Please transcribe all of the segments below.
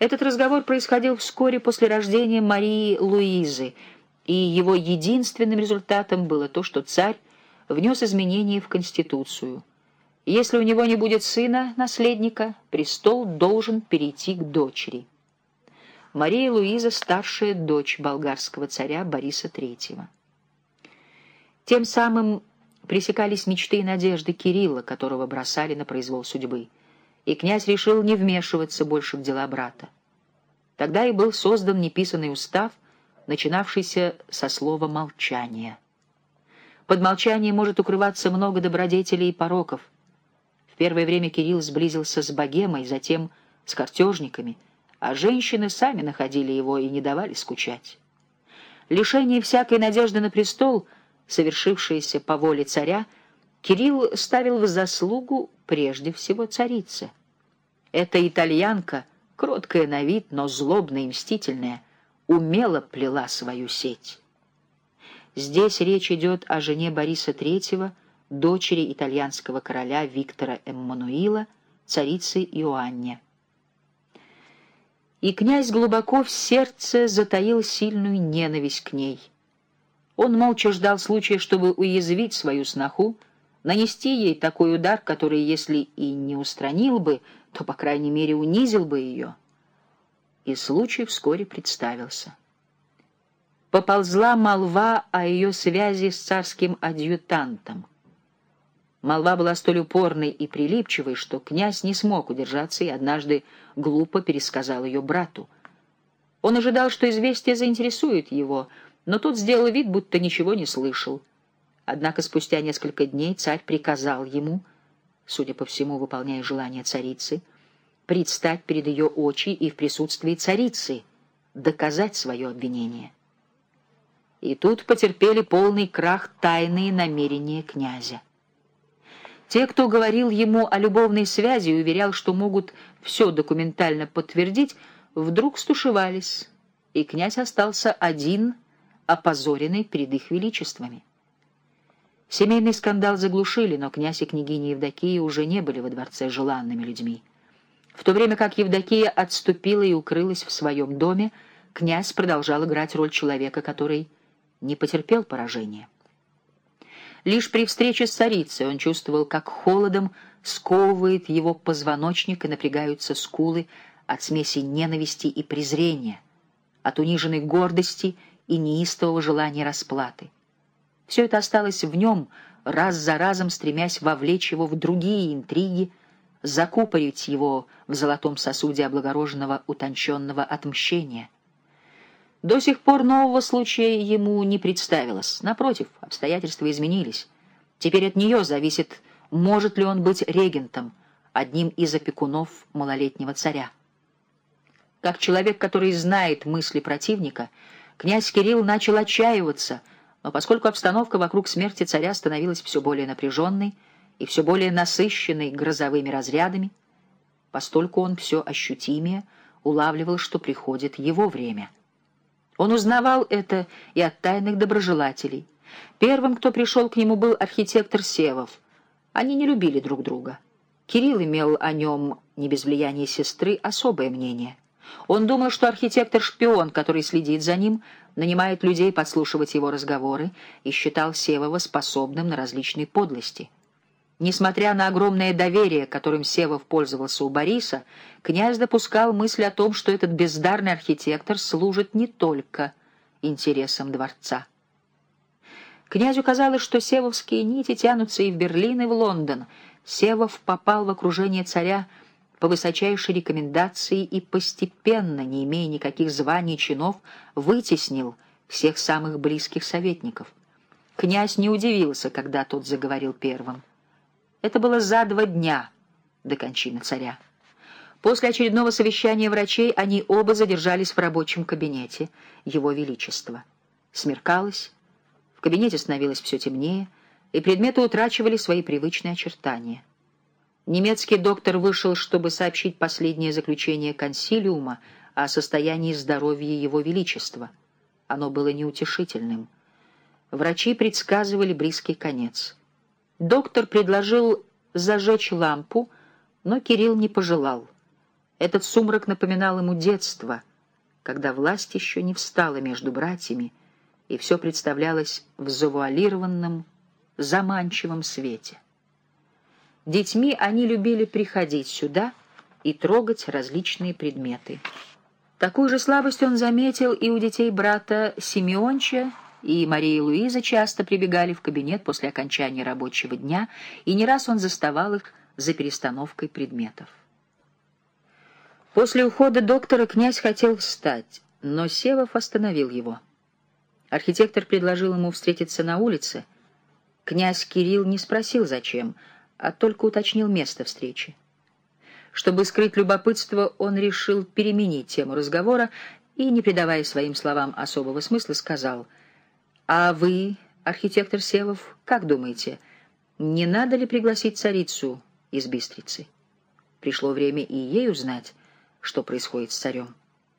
Этот разговор происходил вскоре после рождения Марии Луизы, и его единственным результатом было то, что царь внес изменения в Конституцию. Если у него не будет сына, наследника, престол должен перейти к дочери. Мария Луиза — старшая дочь болгарского царя Бориса III. Тем самым пресекались мечты и надежды Кирилла, которого бросали на произвол судьбы, и князь решил не вмешиваться больше в дела брата. Тогда и был создан неписанный устав, начинавшийся со слова «молчание». Под молчанием может укрываться много добродетелей и пороков. В первое время Кирилл сблизился с богемой, затем с картежниками, а женщины сами находили его и не давали скучать. Лишение всякой надежды на престол, совершившееся по воле царя, Кирилл ставил в заслугу прежде всего царице. Эта итальянка, кроткая на вид, но злобная и мстительная, умело плела свою сеть. Здесь речь идет о жене Бориса III, дочери итальянского короля Виктора Эммануила, царицы Иоанне. И князь глубоко в сердце затаил сильную ненависть к ней. Он молча ждал случая, чтобы уязвить свою сноху, нанести ей такой удар, который, если и не устранил бы, то, по крайней мере, унизил бы ее. И случай вскоре представился. Поползла молва о ее связи с царским адъютантом. Молва была столь упорной и прилипчивой, что князь не смог удержаться и однажды глупо пересказал ее брату. Он ожидал, что известие заинтересует его, но тот сделал вид, будто ничего не слышал. Однако спустя несколько дней царь приказал ему, судя по всему, выполняя желание царицы, предстать перед ее очи и в присутствии царицы доказать свое обвинение. И тут потерпели полный крах тайные намерения князя. Те, кто говорил ему о любовной связи и уверял, что могут все документально подтвердить, вдруг стушевались, и князь остался один, опозоренный перед их величествами. Семейный скандал заглушили, но князь и княгиня Евдокия уже не были во дворце желанными людьми. В то время как Евдокия отступила и укрылась в своем доме, князь продолжал играть роль человека, который не потерпел поражения. Лишь при встрече с царицей он чувствовал, как холодом сковывает его позвоночник и напрягаются скулы от смеси ненависти и презрения, от униженной гордости и неистового желания расплаты. Все это осталось в нем, раз за разом стремясь вовлечь его в другие интриги, закупорить его в золотом сосуде облагороженного утонченного отмщения. До сих пор нового случая ему не представилось. Напротив, обстоятельства изменились. Теперь от нее зависит, может ли он быть регентом, одним из опекунов малолетнего царя. Как человек, который знает мысли противника, князь Кирилл начал отчаиваться, но поскольку обстановка вокруг смерти царя становилась все более напряженной и все более насыщенной грозовыми разрядами, постольку он все ощутимее улавливал, что приходит его время. Он узнавал это и от тайных доброжелателей. Первым, кто пришел к нему, был архитектор Севов. Они не любили друг друга. Кирилл имел о нем, не без влияния сестры, особое мнение. Он думал, что архитектор — шпион, который следит за ним, нанимает людей подслушивать его разговоры, и считал Севова способным на различные подлости. Несмотря на огромное доверие, которым Севов пользовался у Бориса, князь допускал мысль о том, что этот бездарный архитектор служит не только интересам дворца. Князю казалось, что севовские нити тянутся и в Берлин, и в Лондон. Севов попал в окружение царя по высочайшей рекомендации и постепенно, не имея никаких званий и чинов, вытеснил всех самых близких советников. Князь не удивился, когда тот заговорил первым. Это было за 2 дня до кончины царя. После очередного совещания врачей они оба задержались в рабочем кабинете Его Величества. Смеркалось, в кабинете становилось все темнее, и предметы утрачивали свои привычные очертания. Немецкий доктор вышел, чтобы сообщить последнее заключение консилиума о состоянии здоровья Его Величества. Оно было неутешительным. Врачи предсказывали близкий конец. Доктор предложил зажечь лампу, но Кирилл не пожелал. Этот сумрак напоминал ему детство, когда власть еще не встала между братьями, и все представлялось в завуалированном, заманчивом свете. Детьми они любили приходить сюда и трогать различные предметы. Такую же слабость он заметил и у детей брата Симеонча, и Мария Луиза часто прибегали в кабинет после окончания рабочего дня, и не раз он заставал их за перестановкой предметов. После ухода доктора князь хотел встать, но Севов остановил его. Архитектор предложил ему встретиться на улице. Князь Кирилл не спросил, зачем, а только уточнил место встречи. Чтобы скрыть любопытство, он решил переменить тему разговора и, не придавая своим словам особого смысла, сказал: «А вы, архитектор Севов, как думаете, не надо ли пригласить царицу из Бистрицы? Пришло время и ей узнать, что происходит с царем».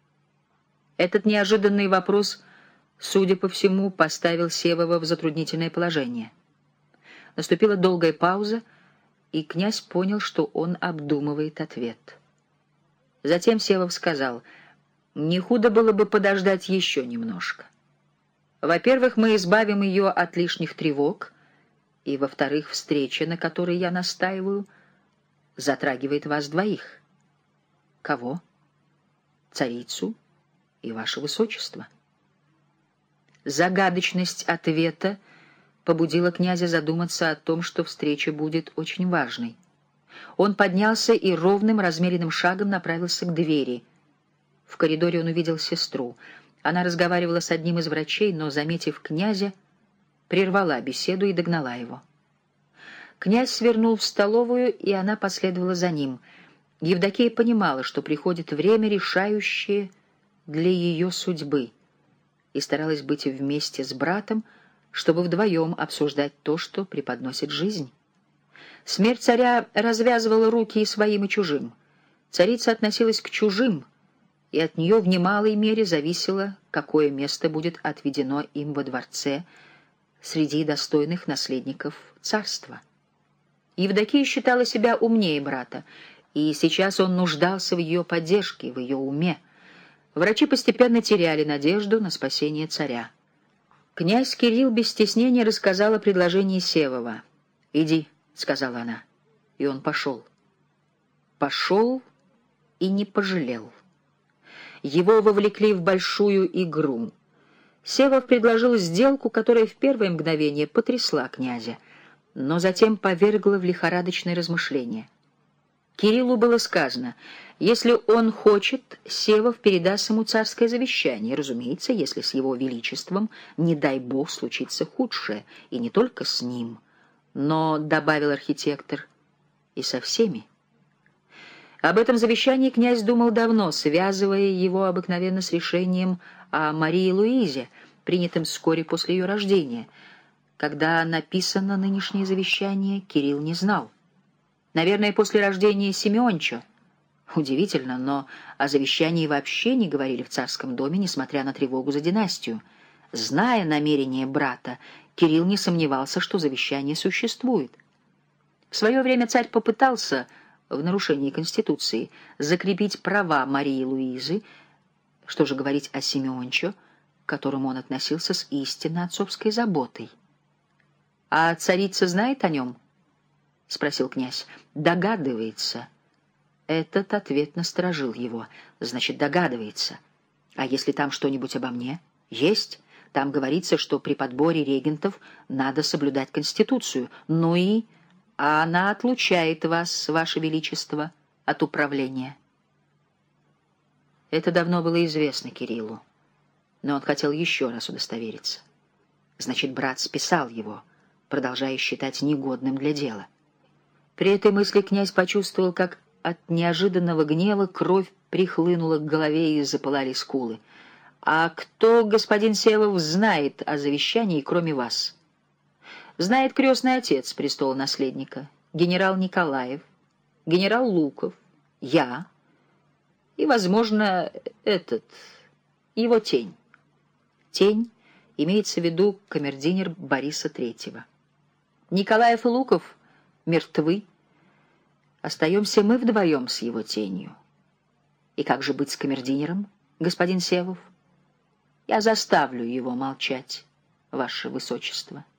Этот неожиданный вопрос, судя по всему, поставил Севова в затруднительное положение. Наступила долгая пауза, и князь понял, что он обдумывает ответ. Затем Севов сказал: «Не худо было бы подождать еще немножко. Во-первых, мы избавим ее от лишних тревог, и, во-вторых, встреча, на которой я настаиваю, затрагивает вас двоих». «Кого?» «Царицу и ваше высочество». Загадочность ответа побудила князя задуматься о том, что встреча будет очень важной. Он поднялся и ровным, размеренным шагом направился к двери. В коридоре он увидел сестру. Она разговаривала с одним из врачей, но, заметив князя, прервала беседу и догнала его. Князь свернул в столовую, и она последовала за ним. Евдокия понимала, что приходит время, решающее для ее судьбы, и старалась быть вместе с братом, чтобы вдвоем обсуждать то, что преподносит жизнь. Смерть царя развязывала руки и своим, и чужим. Царица относилась к чужим, и от нее в немалой мере зависело, какое место будет отведено им во дворце среди достойных наследников царства. Евдокия считала себя умнее брата, и сейчас он нуждался в ее поддержке, в ее уме. Врачи постепенно теряли надежду на спасение царя. Князь Кирилл без стеснения рассказал о предложении Севова. «Иди», — сказала она, и он пошел. Пошел и не пожалел. Его вовлекли в большую игру. Севов предложил сделку, которая в первое мгновение потрясла князя, но затем повергла в лихорадочное размышление. Кириллу было сказано: если он хочет, Севов передаст ему царское завещание, разумеется, если с его величеством, не дай бог, случится худшее, и не только с ним, но, добавил архитектор, и со всеми. Об этом завещании князь думал давно, связывая его обыкновенно с решением о Марии Луизе, принятым вскоре после ее рождения. Когда написано нынешнее завещание, Кирилл не знал. Наверное, после рождения Симеонча. Удивительно, но о завещании вообще не говорили в царском доме, несмотря на тревогу за династию. Зная намерения брата, Кирилл не сомневался, что завещание существует. В свое время царь попытался, в нарушении Конституции, закрепить права Марии Луизы, что же говорить о Симеонче, к которому он относился с истинно отцовской заботой. «А царица знает о нем?» — спросил князь. «Догадывается». Этот ответ насторожил его. Значит, догадывается. А если там что-нибудь обо мне? Есть. Там говорится, что при подборе регентов надо соблюдать Конституцию. Ну и... А она отлучает вас, Ваше Величество, от управления. Это давно было известно Кириллу, но он хотел еще раз удостовериться. Значит, брат списал его, продолжая считать негодным для дела. При этой мысли князь почувствовал, как от неожиданного гнева кровь прихлынула к голове и запылали скулы. «А кто, господин Севов, знает о завещании, кроме вас?» «Знает крестный отец престола наследника, генерал Николаев, генерал Луков, я и, возможно, его тень». Тень имеется в виду камердинер Бориса Третьего. Николаев и Луков мертвы. Остаемся мы вдвоем с его тенью. И как же быть с камердинером, господин Севов? Я заставлю его молчать, ваше высочество.